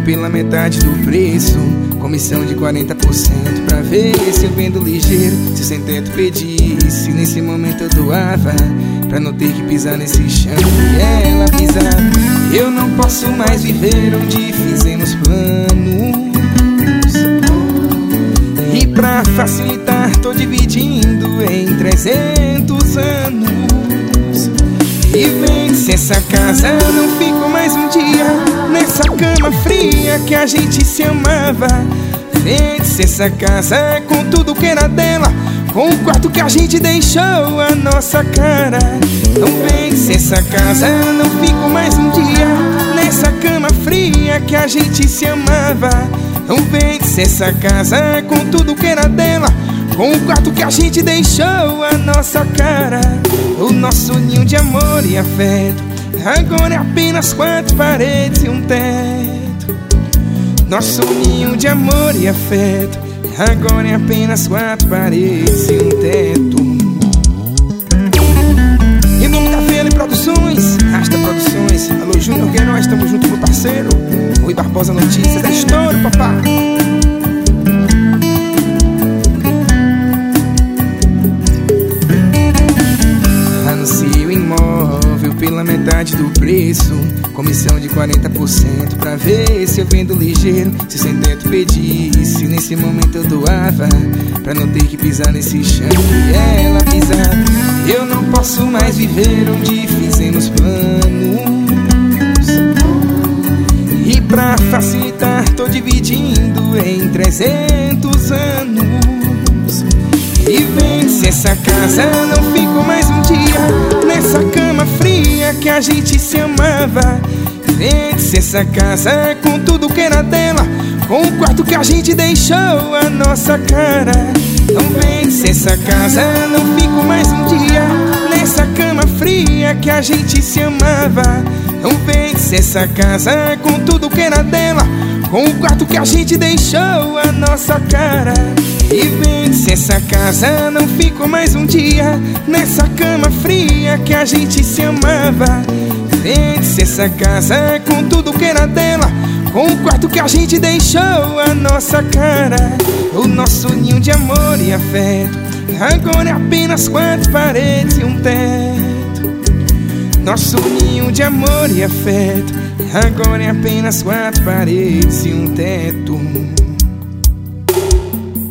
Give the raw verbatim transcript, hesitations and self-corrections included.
pela metade do preço. Comissão de quarenta por cento pra ver se eu vendo ligeiro. Se sem teto pedisse, nesse momento eu doava, pra não ter que pisar nesse chão e ela pisar. Eu não posso mais viver onde fizemos planos, e pra facilitar tô dividindo em trezentos anos. E vence essa casa, não fico mais um dia nessa cama fria que a gente se amava. Vence essa casa com tudo que era dela, com o quarto que a gente deixou a nossa cara. Não vence essa casa, não fico mais um dia nessa cama fria que a gente se amava. Não vence essa casa com tudo que era dela, com o quarto que a gente deixou a nossa cara. O nosso ninho de amor e afeto agora é apenas quatro paredes e um teto. Nosso ninho de amor e afeto agora é apenas quatro paredes e um teto. Em nome da Vela Produções, Rasta Produções, alô Júnior Queiroz, tamo junto meu parceiro. Rui Barbosa Notícias, é história, papá. Anuncio imóvel pela metade do preço. Comissão de quarenta por cento pra ver se eu vendo ligeiro. Se sem teto pedisse, nesse momento eu doava, pra não ter que pisar nesse chão e ela pisar. Eu não posso mais viver onde fizemos planos, e pra facilitar tô dividindo em trezentos anos. E vence essa casa, não fico mais um dia nessa cama fria que a gente se amava. Vence essa casa com tudo que era dela, com o quarto que a gente deixou a nossa cara. Não vence essa casa, não fico mais um dia nessa cama fria que a gente se amava. Não vence essa casa com tudo que era dela, com o quarto que a gente deixou a nossa cara. E vence essa casa, não fico mais um dia nessa cama fria que a gente se amava. Vence essa casa com tudo que era dela, com o quarto que a gente deixou a nossa cara. O nosso ninho de amor e afeto agora é apenas quatro paredes e um teto. Nosso ninho de amor e afeto agora é apenas quatro paredes e um teto.